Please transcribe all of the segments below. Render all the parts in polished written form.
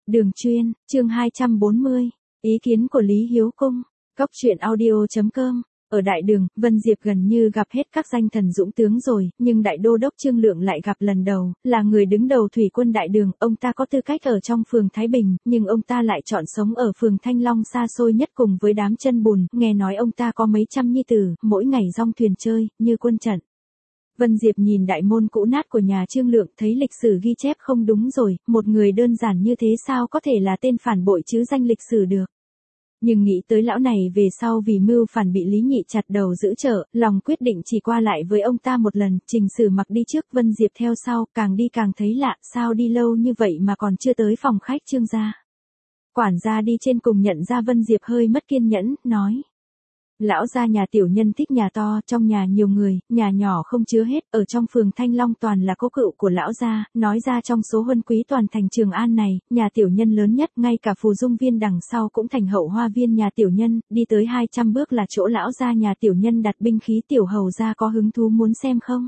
Đường chuyên, chương 240, ý kiến của Lý Hiếu Cung, Cốc truyện audio.com. Ở đại đường, Vân Diệp gần như gặp hết các danh thần dũng tướng rồi, nhưng đại đô đốc Trương Lượng lại gặp lần đầu, là người đứng đầu thủy quân đại đường, ông ta có tư cách ở trong phường Thái Bình, nhưng ông ta lại chọn sống ở phường Thanh Long xa xôi nhất cùng với đám chân bùn, nghe nói ông ta có mấy trăm nhi tử, mỗi ngày dong thuyền chơi, như quân trận. Vân Diệp nhìn đại môn cũ nát của nhà Trương Lượng, thấy lịch sử ghi chép không đúng rồi, một người đơn giản như thế sao có thể là tên phản bội chứ danh lịch sử được. Nhưng nghĩ tới lão này về sau vì mưu phản bị Lý Nhị chặt đầu giữ chợ, lòng quyết định chỉ qua lại với ông ta một lần, Trình Sử Mặc đi trước, Vân Diệp theo sau, càng đi càng thấy lạ, sao đi lâu như vậy mà còn chưa tới phòng khách Trương gia. Quản gia đi trên cùng nhận ra Vân Diệp hơi mất kiên nhẫn, nói. Lão gia nhà tiểu nhân thích nhà to, trong nhà nhiều người, nhà nhỏ không chứa hết, ở trong phường Thanh Long toàn là cố cựu của lão gia, nói ra trong số huân quý toàn thành Trường An này, nhà tiểu nhân lớn nhất, ngay cả phù dung viên đằng sau cũng thành hậu hoa viên nhà tiểu nhân, đi tới 200 bước là chỗ lão gia nhà tiểu nhân đặt binh khí, tiểu hầu gia có hứng thú muốn xem không?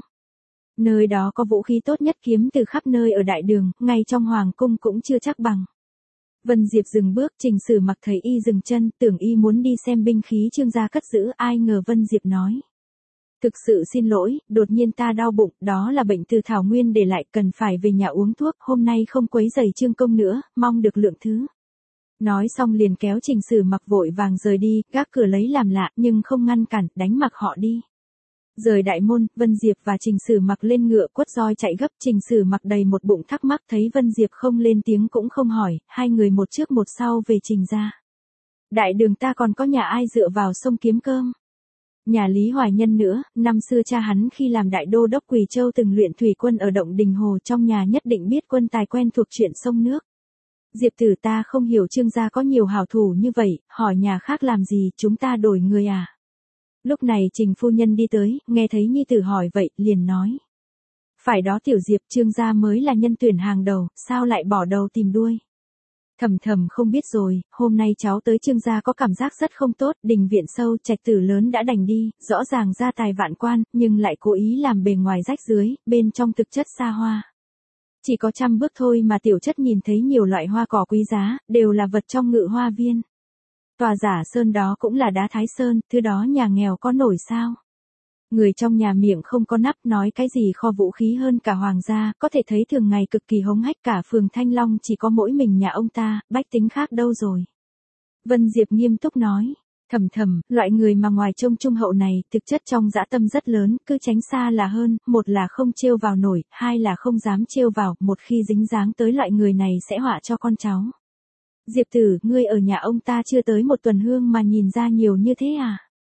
Nơi đó có vũ khí tốt nhất kiếm từ khắp nơi ở đại đường, ngay trong hoàng cung cũng chưa chắc bằng. Vân Diệp dừng bước, Trình Sử Mặc thấy y dừng chân, tưởng y muốn đi xem binh khí Trương gia cất giữ, ai ngờ Vân Diệp nói. Thực sự xin lỗi, đột nhiên ta đau bụng, đó là bệnh từ Thảo Nguyên để lại, cần phải về nhà uống thuốc, hôm nay không quấy rầy Trương công nữa, mong được lượng thứ. Nói xong liền kéo Trình Sử Mặc vội vàng rời đi, gác cửa lấy làm lạ, nhưng không ngăn cản, đánh mặc họ đi. Rời đại môn, Vân Diệp và Trình Sử Mặc lên ngựa quất roi chạy gấp, Trình Sử Mặc đầy một bụng thắc mắc, thấy Vân Diệp không lên tiếng cũng không hỏi, hai người một trước một sau về Trình gia. Đại đường ta còn có nhà ai dựa vào sông kiếm cơm? Nhà Lý Hoài Nhân nữa, năm xưa cha hắn khi làm đại đô đốc Quỳ Châu từng luyện thủy quân ở động Đình Hồ, trong nhà nhất định biết quân tài quen thuộc chuyện sông nước. Diệp tử, ta không hiểu Trương gia có nhiều hảo thủ như vậy, hỏi nhà khác làm gì, chúng ta đổi người à? Lúc này Trình phu nhân đi tới, nghe thấy nhi tử hỏi vậy, liền nói. Phải đó tiểu Diệp, Trương gia mới là nhân tuyển hàng đầu, sao lại bỏ đầu tìm đuôi? Thầm thầm không biết rồi, hôm nay cháu tới Trương gia có cảm giác rất không tốt, đình viện sâu, trạch tử lớn đã đành đi, rõ ràng gia tài vạn quan, nhưng lại cố ý làm bề ngoài rách dưới, bên trong thực chất xa hoa. Chỉ có 100 bước thôi mà tiểu chất nhìn thấy nhiều loại hoa cỏ quý giá, đều là vật trong ngự hoa viên. Tòa giả sơn đó cũng là đá Thái Sơn, thứ đó nhà nghèo có nổi sao? Người trong nhà miệng không có nắp, nói cái gì kho vũ khí hơn cả hoàng gia, có thể thấy thường ngày cực kỳ hống hách, cả phường Thanh Long chỉ có mỗi mình nhà ông ta, bách tính khác đâu rồi. Vân Diệp nghiêm túc nói, thầm thầm, loại người mà ngoài trông trung hậu này, thực chất trong dã tâm rất lớn, cứ tránh xa là hơn, một là không trêu vào nổi, hai là không dám trêu vào, một khi dính dáng tới loại người này sẽ họa cho con cháu. Diệp tử, ngươi ở nhà ông ta chưa tới một tuần hương mà nhìn ra nhiều như thế à?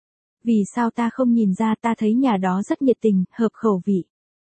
Vì sao ta không nhìn ra, ta thấy nhà đó rất nhiệt tình, hợp khẩu vị.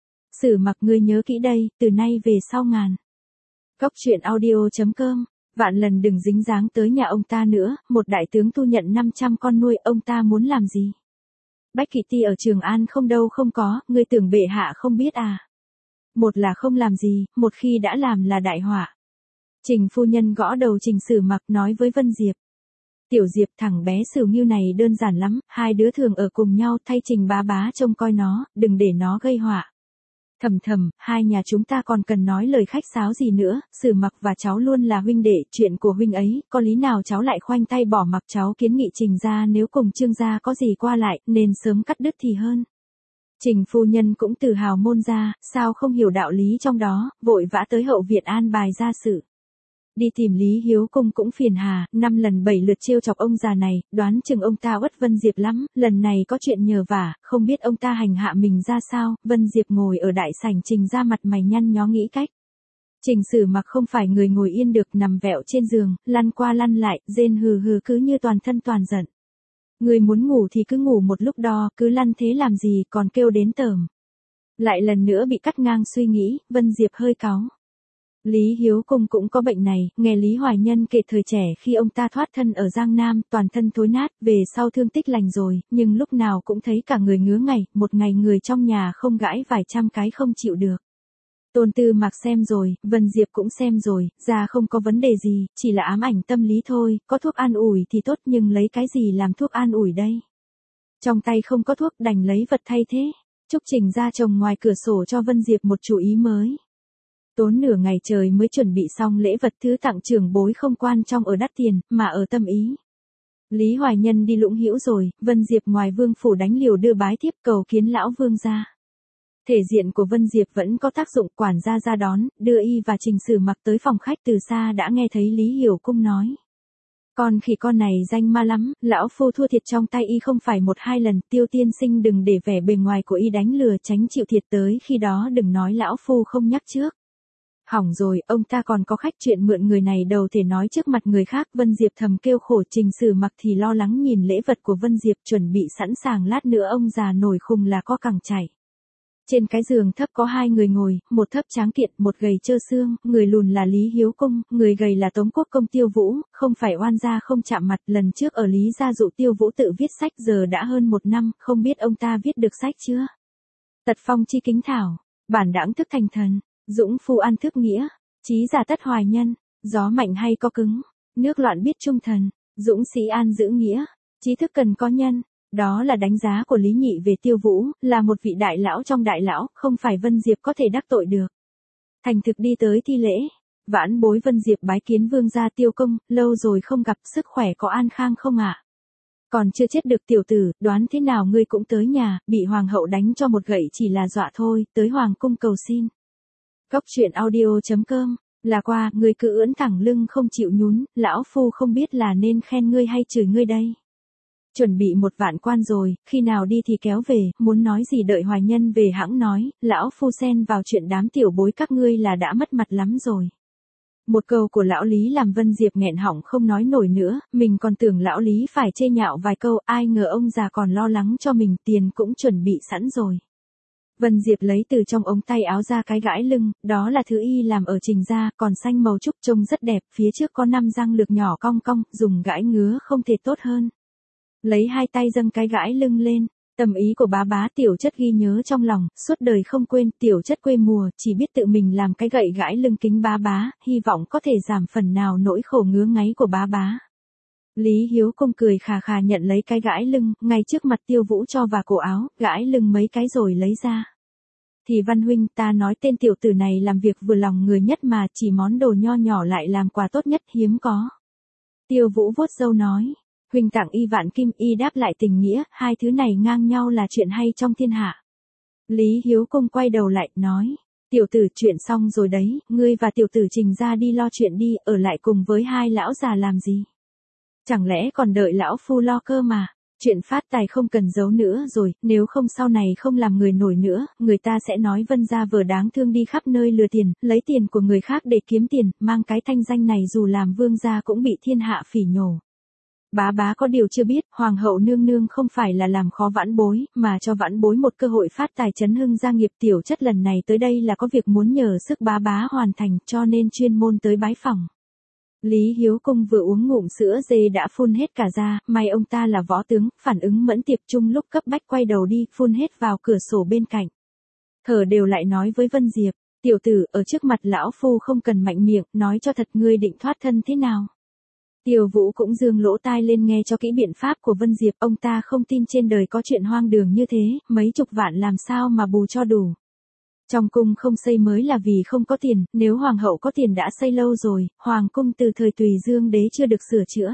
Sử Mặc, ngươi nhớ kỹ đây, từ nay về sau ngàn. Cốc truyện audio.com, vạn lần đừng dính dáng tới nhà ông ta nữa, một đại tướng thu nhận 500 con nuôi, ông ta muốn làm gì? Bách Kỵ Ti ở Trường An không đâu không có, ngươi tưởng bệ hạ không biết à? Một là không làm gì, một khi đã làm là đại họa. Trình phu nhân gõ đầu Trình Sử Mặc, nói với Vân Diệp. Tiểu Diệp, thằng bé Sửu Ngưu này đơn giản lắm, hai đứa thường ở cùng nhau, thay Trình bá bá trông coi nó, đừng để nó gây họa. Thầm thầm, hai nhà chúng ta còn cần nói lời khách sáo gì nữa, Sử Mặc và cháu luôn là huynh đệ, chuyện của huynh ấy, có lý nào cháu lại khoanh tay bỏ mặc, cháu kiến nghị Trình gia nếu cùng Trương gia có gì qua lại, nên sớm cắt đứt thì hơn. Trình phu nhân cũng từ hào môn gia, sao không hiểu đạo lý trong đó, vội vã tới hậu viện an bài gia sự. Đi tìm Lý Hiếu Cung cũng phiền hà, 5 lần 7 lượt trêu chọc ông già này, đoán chừng ông ta uất Vân Diệp lắm, lần này có chuyện nhờ vả, không biết ông ta hành hạ mình ra sao. Vân Diệp ngồi ở đại sảnh Trình ra, mặt mày nhăn nhó nghĩ cách. Trình Sử Mặc không phải người ngồi yên được, nằm vẹo trên giường, lăn qua lăn lại, rên hừ hừ cứ như toàn thân toàn giận. Người muốn ngủ thì cứ ngủ một lúc đo, cứ lăn thế làm gì, còn kêu đến tởm. Lại lần nữa bị cắt ngang suy nghĩ, Vân Diệp hơi cáu. Lý Hiếu Cung cũng có bệnh này, nghe Lý Hoài Nhân kể thời trẻ khi ông ta thoát thân ở Giang Nam, toàn thân thối nát, về sau thương tích lành rồi, nhưng lúc nào cũng thấy cả người ngứa ngày, một ngày người trong nhà không gãi vài trăm cái không chịu được. Tôn Tư Mạc xem rồi, Vân Diệp cũng xem rồi, ra không có vấn đề gì, chỉ là ám ảnh tâm lý thôi, có thuốc an ủi thì tốt nhưng lấy cái gì làm thuốc an ủi đây? Trong tay không có thuốc đành lấy vật thay thế. Trúc Trình ra chồng ngoài cửa sổ cho Vân Diệp một chủ ý mới. Tốn nửa ngày trời mới chuẩn bị xong lễ vật, thứ tặng trưởng bối không quan trong ở đắt tiền, mà ở tâm ý. Lý Hoài Nhân đi Lũng Hữu rồi, Vân Diệp ngoài vương phủ đánh liều đưa bái thiếp cầu kiến lão vương gia. Thể diện của Vân Diệp vẫn có tác dụng, quản gia ra đón, đưa y và Trình Sử Mặc tới phòng khách, từ xa đã nghe thấy Lý Hiểu Cung nói. Con khỉ con này danh ma lắm, lão phu thua thiệt trong tay y không phải một hai lần, Tiêu tiên sinh đừng để vẻ bề ngoài của y đánh lừa, tránh chịu thiệt, tới khi đó đừng nói lão phu không nhắc trước. Hỏng rồi, ông ta còn có khách, chuyện mượn người này đầu thể nói trước mặt người khác. Vân Diệp thầm kêu khổ, Trình Sử Mặc thì lo lắng nhìn lễ vật của Vân Diệp, chuẩn bị sẵn sàng lát nữa ông già nổi khùng là có cẳng chảy. Trên cái giường thấp có hai người ngồi, một thấp tráng kiện, một gầy trơ xương, người lùn là Lý Hiếu Cung, người gầy là Tống Quốc Công Tiêu Vũ, không phải oan gia không chạm mặt, lần trước ở Lý gia dụ Tiêu Vũ tự viết sách, giờ đã hơn 1 năm, không biết ông ta viết được sách chưa? Tật phong chi kính thảo, bản đãng thức thành thần, dũng phu an thức nghĩa, trí giả tất hoài nhân, gió mạnh hay có cứng, nước loạn biết trung thần, dũng sĩ an giữ nghĩa, trí thức cần có nhân. Đó là đánh giá của Lý Nhị về Tiêu Vũ, là một vị đại lão trong đại lão, không phải Vân Diệp có thể đắc tội được. Thành thực đi tới thi lễ, vãn bối Vân Diệp bái kiến vương gia Tiêu công, lâu rồi không gặp, sức khỏe có an khang không ạ? Còn chưa chết được tiểu tử, đoán thế nào ngươi cũng tới nhà, bị hoàng hậu đánh cho một gậy chỉ là dọa thôi, tới hoàng cung cầu xin. Cốc truyện audio.com, là qua, ngươi cứ ưỡn thẳng lưng không chịu nhún, lão phu không biết là nên khen ngươi hay chửi ngươi đây. Chuẩn bị 1 vạn quan rồi, khi nào đi thì kéo về, muốn nói gì đợi Hoài Nhân về hãng nói, lão phu xen vào chuyện đám tiểu bối các ngươi là đã mất mặt lắm rồi. Một câu của lão Lý làm Vân Diệp nghẹn họng không nói nổi nữa, mình còn tưởng lão Lý phải chê nhạo vài câu, ai ngờ ông già còn lo lắng cho mình, tiền cũng chuẩn bị sẵn rồi. Vân Diệp lấy từ trong ống tay áo ra cái gãi lưng, đó là thứ y làm ở Trình gia, còn xanh màu trúc trông rất đẹp, phía trước có 5 răng lược nhỏ cong cong, dùng gãi ngứa không thể tốt hơn. Lấy hai tay dâng cái gãi lưng lên, tâm ý của bá bá Tiểu Chất ghi nhớ trong lòng, suốt đời không quên. Tiểu Chất quê mùa, chỉ biết tự mình làm cái gậy gãi lưng kính bá bá, hy vọng có thể giảm phần nào nỗi khổ ngứa ngáy của bá bá. Lý Hiếu Cung cười khà khà nhận lấy cái gãi lưng, ngay trước mặt Tiêu Vũ cho vào cổ áo, gãi lưng mấy cái rồi lấy ra. Thì Văn huynh, ta nói tên tiểu tử này làm việc vừa lòng người nhất mà, chỉ món đồ nho nhỏ lại làm quà tốt nhất, hiếm có. Tiêu Vũ vuốt râu nói. Huynh tặng y vạn kim, y đáp lại tình nghĩa, hai thứ này ngang nhau là chuyện hay trong thiên hạ. Lý Hiếu Cung quay đầu lại, nói, tiểu tử chuyện xong rồi đấy, ngươi và tiểu tử Trình ra đi lo chuyện đi, ở lại cùng với hai lão già làm gì? Chẳng lẽ còn đợi lão phu lo cơ mà, chuyện phát tài không cần giấu nữa rồi, nếu không sau này không làm người nổi nữa, người ta sẽ nói Vân gia vừa đáng thương đi khắp nơi lừa tiền, lấy tiền của người khác để kiếm tiền, mang cái thanh danh này dù làm vương gia cũng bị thiên hạ phỉ nhổ. Bá bá có điều chưa biết, hoàng hậu nương nương không phải là làm khó vãn bối, mà cho vãn bối một cơ hội phát tài chấn hưng gia nghiệp. Tiểu Chất lần này tới đây là có việc muốn nhờ sức bá bá hoàn thành, cho nên chuyên môn tới bái phòng. Lý Hiếu Cung vừa uống ngụm sữa dê đã phun hết cả ra, may ông ta là võ tướng, phản ứng mẫn tiệp, chung lúc cấp bách quay đầu đi, phun hết vào cửa sổ bên cạnh. Thở đều lại nói với Vân Diệp, tiểu tử, ở trước mặt lão phu không cần mạnh miệng, nói cho thật ngươi định thoát thân thế nào. Tiêu Vũ cũng dương lỗ tai lên nghe cho kỹ biện pháp của Vân Diệp, ông ta không tin trên đời có chuyện hoang đường như thế, mấy chục vạn làm sao mà bù cho đủ. Trong cung không xây mới là vì không có tiền, nếu hoàng hậu có tiền đã xây lâu rồi, hoàng cung từ thời Tùy Dương đế chưa được sửa chữa.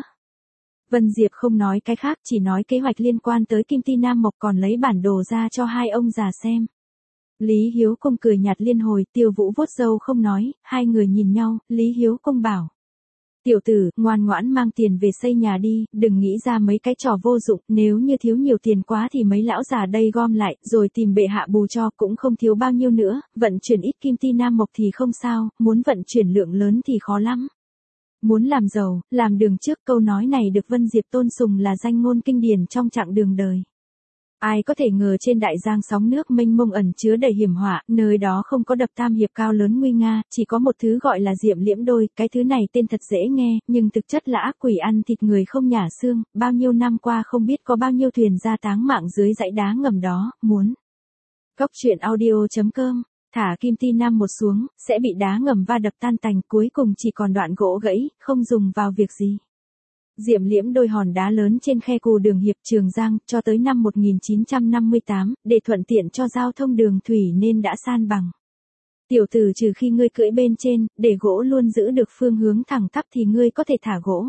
Vân Diệp không nói cái khác, chỉ nói kế hoạch liên quan tới Kim Ti Nam Mộc, còn lấy bản đồ ra cho hai ông già xem. Lý Hiếu Cung cười nhạt liên hồi, Tiêu Vũ vuốt râu không nói, hai người nhìn nhau, Lý Hiếu Cung bảo. Tiểu tử, ngoan ngoãn mang tiền về xây nhà đi, đừng nghĩ ra mấy cái trò vô dụng, nếu như thiếu nhiều tiền quá thì mấy lão già đây gom lại, rồi tìm bệ hạ bù cho, cũng không thiếu bao nhiêu nữa, vận chuyển ít Kim Ti Nam Mộc thì không sao, muốn vận chuyển lượng lớn thì khó lắm. Muốn làm giàu, làm đường trước, câu nói này được Vân Diệp tôn sùng là danh ngôn kinh điển trong chặng đường đời. Ai có thể ngờ trên đại giang sóng nước mênh mông ẩn chứa đầy hiểm họa, nơi đó không có đập tam hiệp cao lớn nguy nga, chỉ có một thứ gọi là diệm liễm đôi, cái thứ này tên thật dễ nghe, nhưng thực chất là ác quỷ ăn thịt người không nhả xương, bao nhiêu năm qua không biết có bao nhiêu thuyền ra táng mạng dưới dãy đá ngầm đó, muốn. Cốc truyện audio.com, thả Kim Ti Nam Một xuống, sẽ bị đá ngầm va đập tan tành, cuối cùng chỉ còn đoạn gỗ gãy, không dùng vào việc gì. Diệm liễm đôi hòn đá lớn trên khe cù đường Hiệp Trường Giang, cho tới năm 1958, để thuận tiện cho giao thông đường thủy nên đã san bằng. Tiểu tử trừ khi ngươi cưỡi bên trên, để gỗ luôn giữ được phương hướng thẳng tắp thì ngươi có thể thả gỗ.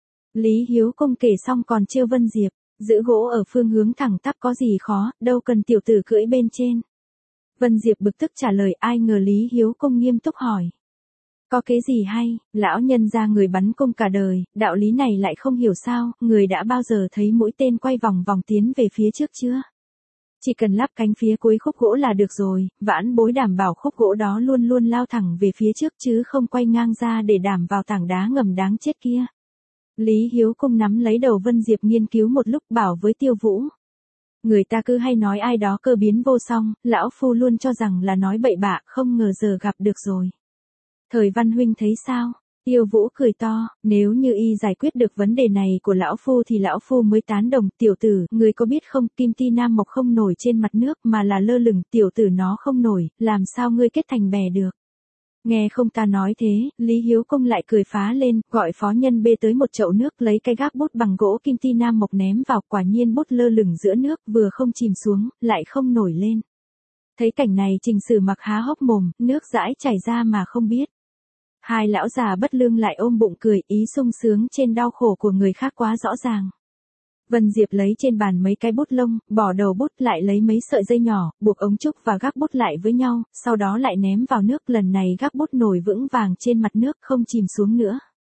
Lý Hiếu Công kể xong còn trêu Vân Diệp, giữ gỗ ở phương hướng thẳng tắp có gì khó, đâu cần tiểu tử cưỡi bên trên. Vân Diệp bực tức trả lời, ai ngờ Lý Hiếu Công nghiêm túc hỏi. Có cái gì hay, lão nhân ra người bắn cung cả đời, đạo lý này lại không hiểu sao, người đã bao giờ thấy mũi tên quay vòng vòng tiến về phía trước chưa? Chỉ cần lắp cánh phía cuối khúc gỗ là được rồi, vãn bối đảm bảo khúc gỗ đó luôn luôn lao thẳng về phía trước chứ không quay ngang ra để đảm vào tảng đá ngầm đáng chết kia. Lý Hiếu Công nắm lấy đầu Vân Diệp nghiên cứu một lúc bảo với Tiêu Vũ. Người ta cứ hay nói ai đó cơ biến vô song, lão phu luôn cho rằng là nói bậy bạ, không ngờ giờ gặp được rồi. Thời Văn huynh thấy sao? Tiêu Vũ cười to, nếu như y giải quyết được vấn đề này của lão phu thì lão phu mới tán đồng. Tiểu tử, người có biết không, kim ti nam mộc không nổi trên mặt nước mà là lơ lửng, tiểu tử nó không nổi, làm sao ngươi kết thành bè được? Nghe không ta nói thế, Lý Hiếu Công lại cười phá lên, gọi phó nhân bê tới một chậu nước, lấy cái gác bút bằng gỗ kim ti nam mộc ném vào, quả nhiên bút lơ lửng giữa nước, vừa không chìm xuống, lại không nổi lên. Thấy cảnh này Trình Sử Mặc há hốc mồm, nước dãi chảy ra mà không biết. Hai lão già bất lương lại ôm bụng cười, ý sung sướng trên đau khổ của người khác quá rõ ràng. Vân Diệp lấy trên bàn mấy cái bút lông, bỏ đầu bút, lại lấy mấy sợi dây nhỏ, buộc ống trúc và gác bút lại với nhau, sau đó lại ném vào nước, lần này gác bút nổi vững vàng trên mặt nước, không chìm xuống nữa.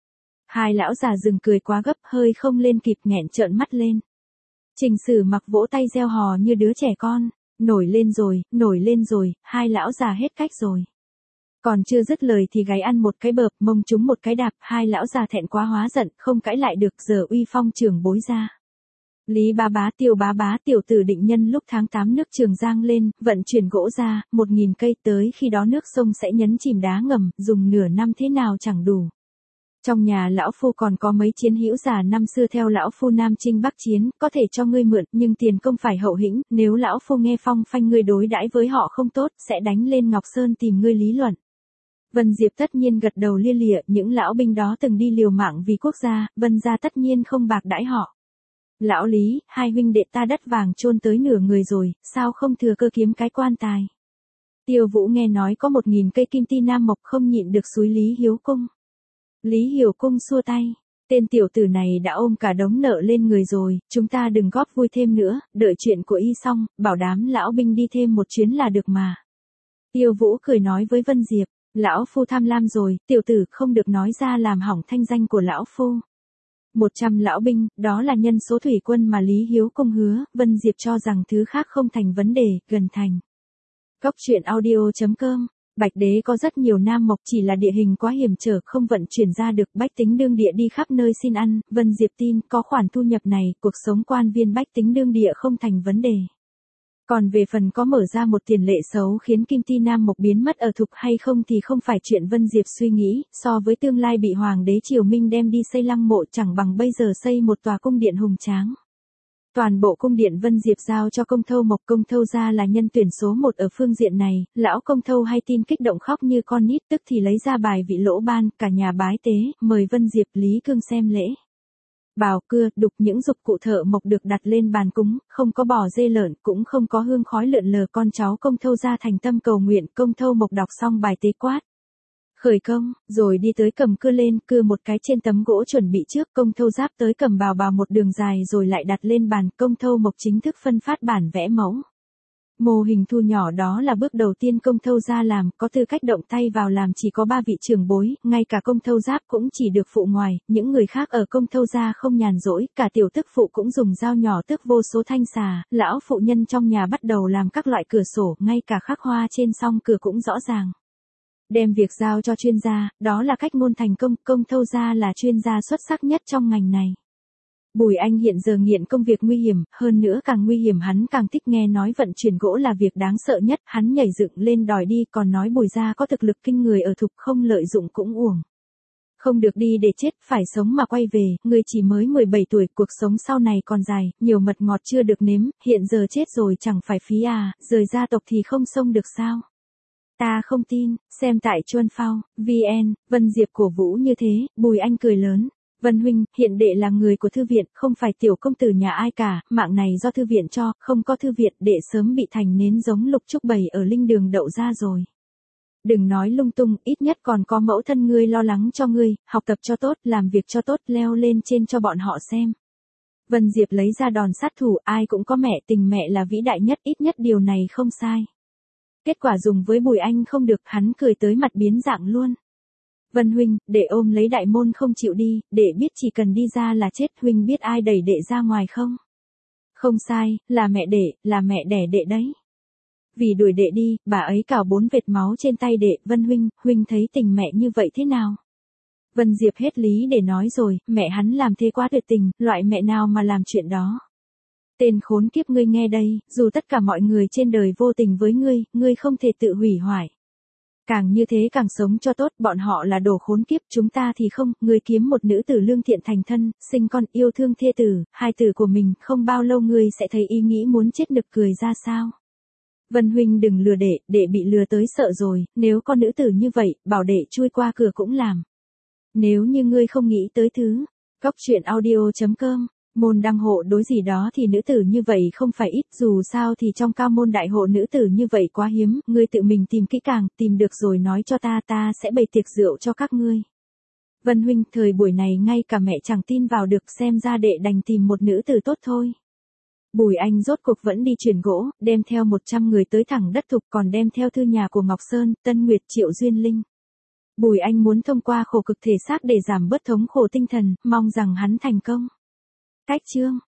Hai lão già dừng cười quá gấp, hơi không lên kịp, nghẹn trợn mắt lên. Trình Sử Mặc vỗ tay reo hò như đứa trẻ con, nổi lên rồi, hai lão già hết cách rồi. Còn chưa dứt lời thì gáy ăn một cái bợp, mông trúng một cái đạp, hai lão già thẹn quá hóa giận, không cãi lại được, giờ uy phong trưởng bối ra. Lý bá bá, Tiêu bá bá, tiểu tử định nhân lúc tháng 8 nước Trường Giang lên, vận chuyển gỗ ra, 1000 cây, tới khi đó nước sông sẽ nhấn chìm đá ngầm, dùng nửa năm thế nào chẳng đủ. Trong nhà lão phu còn có mấy chiến hữu già năm xưa theo lão phu Nam Chinh Bắc Chiến, có thể cho ngươi mượn, nhưng tiền công phải hậu hĩnh, nếu lão phu nghe phong phanh ngươi đối đãi với họ không tốt, sẽ đánh lên Ngọc Sơn tìm ngươi lý luận. Vân Diệp tất nhiên gật đầu lia lịa, những lão binh đó từng đi liều mạng vì quốc gia, Vân gia tất nhiên không bạc đãi họ. Lão Lý, hai huynh đệ ta đất vàng chôn tới nửa người rồi, sao không thừa cơ kiếm cái quan tài? Tiêu Vũ nghe nói có 1000 cây kim ti nam mộc, không nhịn được xúi Lý Hiếu Công. Lý Hiểu Công xua tay, tên tiểu tử này đã ôm cả đống nợ lên người rồi, chúng ta đừng góp vui thêm nữa, đợi chuyện của y xong, bảo đám lão binh đi thêm một chuyến là được mà. Tiêu Vũ cười nói với Vân Diệp, lão phu tham lam rồi, tiểu tử không được nói ra làm hỏng thanh danh của lão phu. 100 lão binh, đó là nhân số thủy quân mà Lý Hiếu Công hứa, Vân Diệp cho rằng thứ khác không thành vấn đề, gần thành. Góc truyện audio.com, Bạch Đế có rất nhiều nam mộc, chỉ là địa hình quá hiểm trở, không vận chuyển ra được, bách tính đương địa đi khắp nơi xin ăn, Vân Diệp tin, có khoản thu nhập này, cuộc sống quan viên bách tính đương địa không thành vấn đề. Còn về phần có mở ra một tiền lệ xấu khiến kim ti nam mộc biến mất ở Thục hay không thì không phải chuyện Vân Diệp suy nghĩ, so với tương lai bị Hoàng đế Triều Minh đem đi xây lăng mộ chẳng bằng bây giờ xây một tòa cung điện hùng tráng. Toàn bộ cung điện Vân Diệp giao cho Công Thâu Mộc, Công Thâu gia là nhân tuyển số 1 ở phương diện này, lão Công Thâu hay tin kích động khóc như con nít, tức thì lấy ra bài vị lỗ ban, cả nhà bái tế, mời Vân Diệp Lý Cương xem lễ. Bào cưa, đục những dụng cụ thợ mộc được đặt lên bàn cúng, không có bò dê lợn, cũng không có hương khói lượn lờ, con cháu Công Thâu gia thành tâm cầu nguyện, Công Thâu Mộc đọc xong bài tế quát. Khởi công, rồi đi tới cầm cưa lên, cưa một cái trên tấm gỗ chuẩn bị trước, Công Thâu giáp tới cầm bào một đường dài rồi lại đặt lên bàn, Công Thâu Mộc chính thức phân phát bản vẽ mẫu. Mô hình thu nhỏ đó là bước đầu tiên Công Thâu gia làm, có tư cách động tay vào làm chỉ có 3 vị trưởng bối, ngay cả Công Thâu giáp cũng chỉ được phụ ngoài, những người khác ở Công Thâu gia không nhàn rỗi, cả tiểu tức phụ cũng dùng dao nhỏ tước vô số thanh xà, lão phụ nhân trong nhà bắt đầu làm các loại cửa sổ, ngay cả khắc hoa trên song cửa cũng rõ ràng. Đem việc giao cho chuyên gia, đó là cách ngôn thành công, Công Thâu gia là chuyên gia xuất sắc nhất trong ngành này. Bùi Anh hiện giờ nghiện công việc nguy hiểm, hơn nữa càng nguy hiểm hắn càng thích, nghe nói vận chuyển gỗ là việc đáng sợ nhất, hắn nhảy dựng lên đòi đi, còn nói Bùi gia có thực lực kinh người ở Thục, không lợi dụng cũng uổng. Không được đi để chết, phải sống mà quay về, người chỉ mới 17 tuổi, cuộc sống sau này còn dài, nhiều mật ngọt chưa được nếm, hiện giờ chết rồi chẳng phải phí à, rời gia tộc thì không xông được sao? Ta không tin, xem tại Chuân Phao, VN, Vân Diệp cổ vũ như thế, Bùi Anh cười lớn. Vân huynh, hiện đệ là người của thư viện, không phải tiểu công tử nhà ai cả, mạng này do thư viện cho, không có thư viện, đệ sớm bị thành nến giống Lục Trúc Bày ở linh đường đậu ra rồi. Đừng nói lung tung, ít nhất còn có mẫu thân ngươi lo lắng cho ngươi, học tập cho tốt, làm việc cho tốt, leo lên trên cho bọn họ xem. Vân Diệp lấy ra đòn sát thủ, ai cũng có mẹ, tình mẹ là vĩ đại nhất, ít nhất điều này không sai. Kết quả dùng với Bùi Anh không được, hắn cười tới mặt biến dạng luôn. Vân huynh, đệ ôm lấy đại môn không chịu đi, đệ biết chỉ cần đi ra là chết, huynh biết ai đẩy đệ ra ngoài không? Không sai, là mẹ đệ, là mẹ đẻ đệ đấy. Vì đuổi đệ đi, bà ấy cào 4 vệt máu trên tay đệ, Vân huynh thấy tình mẹ như vậy thế nào? Vân Diệp hết lý để nói rồi, mẹ hắn làm thế quá tuyệt tình, loại mẹ nào mà làm chuyện đó. Tên khốn kiếp ngươi nghe đây, dù tất cả mọi người trên đời vô tình với ngươi không thể tự hủy hoại. Càng như thế càng sống cho tốt, bọn họ là đồ khốn kiếp, chúng ta thì không, ngươi kiếm một nữ tử lương thiện thành thân, sinh con, yêu thương thê tử, hai tử của mình, không bao lâu ngươi sẽ thấy ý nghĩ muốn chết nực cười ra sao. Vân huynh đừng lừa đệ bị lừa tới sợ rồi, nếu có nữ tử như vậy, bảo đệ chui qua cửa cũng làm. Nếu như ngươi không nghĩ tới thứ, Cóc truyện audio.com, môn đăng hộ đối gì đó thì nữ tử như vậy không phải ít, dù sao thì trong cao môn đại hộ nữ tử như vậy quá hiếm, ngươi tự mình tìm kỹ càng, tìm được rồi nói cho ta sẽ bày tiệc rượu cho các ngươi. Vân huynh, thời buổi này ngay cả mẹ chẳng tin vào được, xem ra đệ đành tìm một nữ tử tốt thôi. Bùi Anh rốt cuộc vẫn đi chuyển gỗ, đem theo 100 người tới thẳng đất Thục, còn đem theo thư nhà của Ngọc Sơn, Tân Nguyệt, Triệu Duyên Linh. Bùi Anh muốn thông qua khổ cực thể xác để giảm bớt thống khổ tinh thần, mong rằng hắn thành công. Cách chương